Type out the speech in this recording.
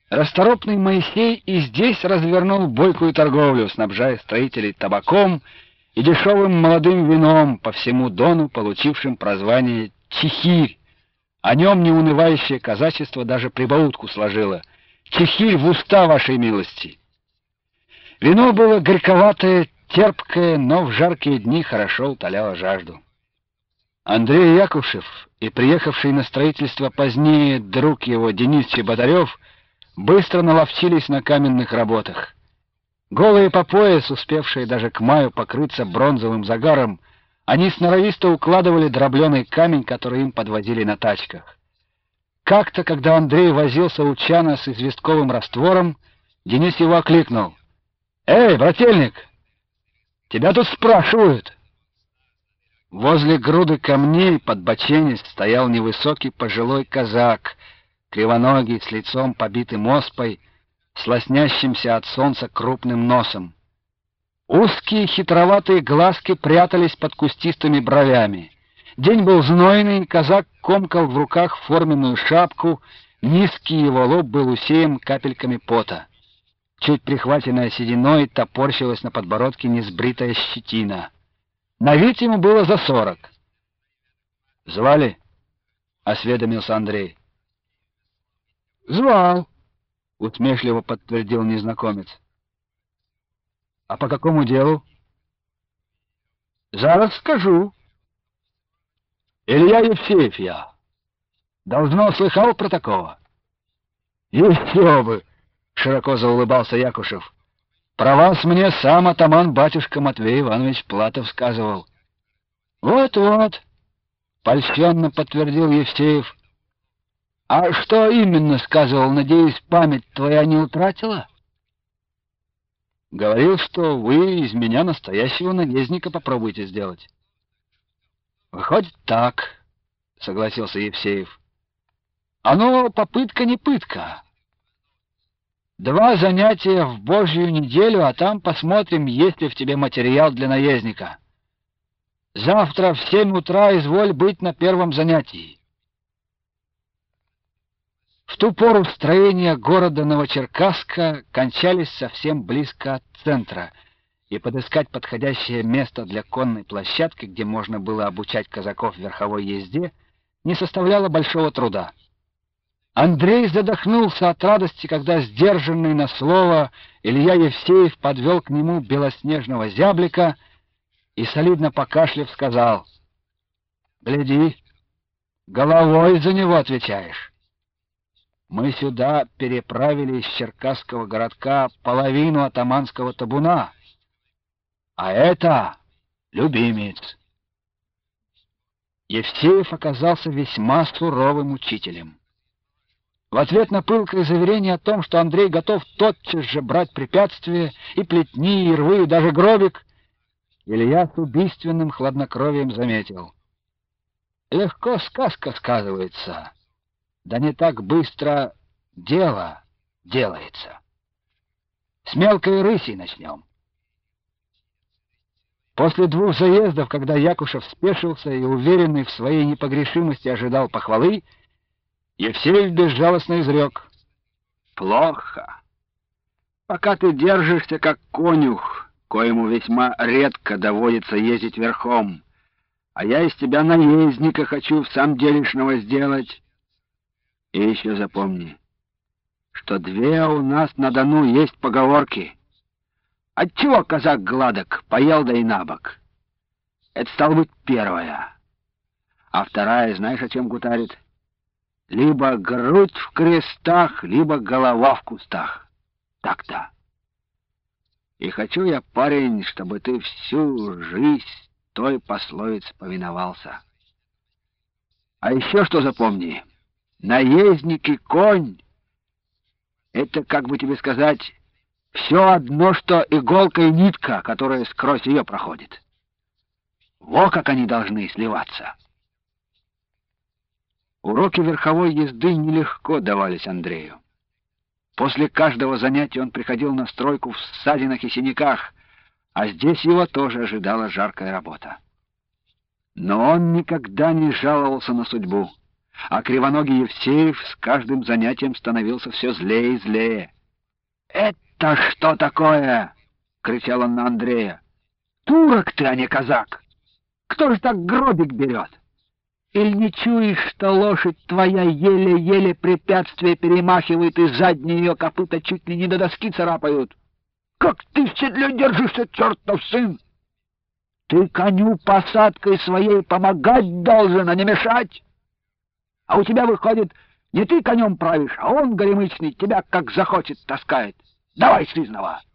Расторопный Моисей и здесь развернул бойкую торговлю, снабжая строителей табаком и дешевым молодым вином по всему Дону, получившим прозвание «Чехирь». О нем неунывающее казачество даже прибаутку сложило: «Чехирь в уста вашей милости». Вино было горьковатое, терпкое, но в жаркие дни хорошо утоляло жажду. Андрей Якушев и приехавший на строительство позднее друг его Денис Чеботарев быстро наловчились на каменных работах. Голые по пояс, успевшие даже к маю покрыться бронзовым загаром, они сноровисто укладывали дробленый камень, который им подвозили на тачках. Как-то, когда Андрей возился у чана с известковым раствором, Денис его окликнул: «Эй, брательник, тебя тут спрашивают!» Возле груды камней, подбоченясь, стоял невысокий пожилой казак, кривоногий, с лицом побитым оспой, с лоснящимся от солнца крупным носом. Узкие хитроватые глазки прятались под кустистыми бровями. День был знойный, казак комкал в руках форменную шапку, низкий его лоб был усеян капельками пота. Чуть прихваченная сединой топорщилась на подбородке несбритая щетина. На вид ему было за 40. «Звали?» — осведомился Андрей. «Звал», — усмешливо подтвердил незнакомец. «А по какому делу?» «Зараз скажу. Илья Евсеев я. Давно слыхал про такого?» «Еще бы!» — широко заулыбался Якушев. «Про вас мне сам атаман-батюшка Матвей Иванович Платов сказывал». «Вот-вот», — польщенно подтвердил Евсеев. «А что именно сказывал? Надеюсь, память твоя не утратила?» «Говорил, что вы из меня настоящего наездника попробуйте сделать». «Выходит так», — согласился Евсеев. «Оно попытка не пытка. 2 занятия в Божью неделю, а там посмотрим, есть ли в тебе материал для наездника. Завтра в 7 утра изволь быть на первом занятии». В ту пору строения города Новочеркасска кончались совсем близко от центра, и подыскать подходящее место для конной площадки, где можно было обучать казаков верховой езде, не составляло большого труда. Андрей задохнулся от радости, когда сдержанный на слово Илья Евсеев подвел к нему белоснежного зяблика и, солидно покашляв, сказал: «Гляди, головой за него отвечаешь. Мы сюда переправили из черкасского городка половину атаманского табуна, а это любимец». Евсеев оказался весьма суровым учителем. В ответ на пылкое заверение о том, что Андрей готов тотчас же брать препятствия, и плетни, и рвы, и даже гробик, Илья с убийственным хладнокровием заметил: «Легко сказка сказывается, да не так быстро дело делается. С мелкой рыси начнем». После 2 заездов, когда Якушев спешился и, уверенный в своей непогрешимости, ожидал похвалы, Евсеев безжалостно изрек: «Плохо. Пока ты держишься как конюх, коему весьма редко доводится ездить верхом, а я из тебя наездника хочу в самом делешного сделать. И еще запомни, что 2 у нас на Дону есть поговорки. Отчего казак гладок, поел да и набок? Это стало быть первая. А вторая, знаешь, о чем гутарит? Либо грудь в крестах, либо голова в кустах. Так-то. И хочу я, парень, чтобы ты всю жизнь той пословице повиновался. А еще что запомни: наездник и конь — это, как бы тебе сказать, все одно, что иголка и нитка, которая сквозь ее проходит. Во как они должны сливаться. Уроки верховой езды нелегко давались Андрею. После каждого занятия он приходил на стройку в ссадинах и синяках, а здесь его тоже ожидала жаркая работа. Но он никогда не жаловался на судьбу. А кривоногий Евсеев с каждым занятием становился все злее и злее. «Это что такое?» — кричал он на Андрея. «Турок ты, а не казак! Кто же так гробик берет? Или не чуешь, что лошадь твоя еле-еле препятствие перемахивает, и задние ее копыта чуть ли не до доски царапают? Как ты в седле держишься, чертов сын? Ты коню посадкой своей помогать должен, а не мешать. А у тебя, выходит, не ты конем правишь, а он, горемычный, тебя как захочет таскает. Давай сызнова!»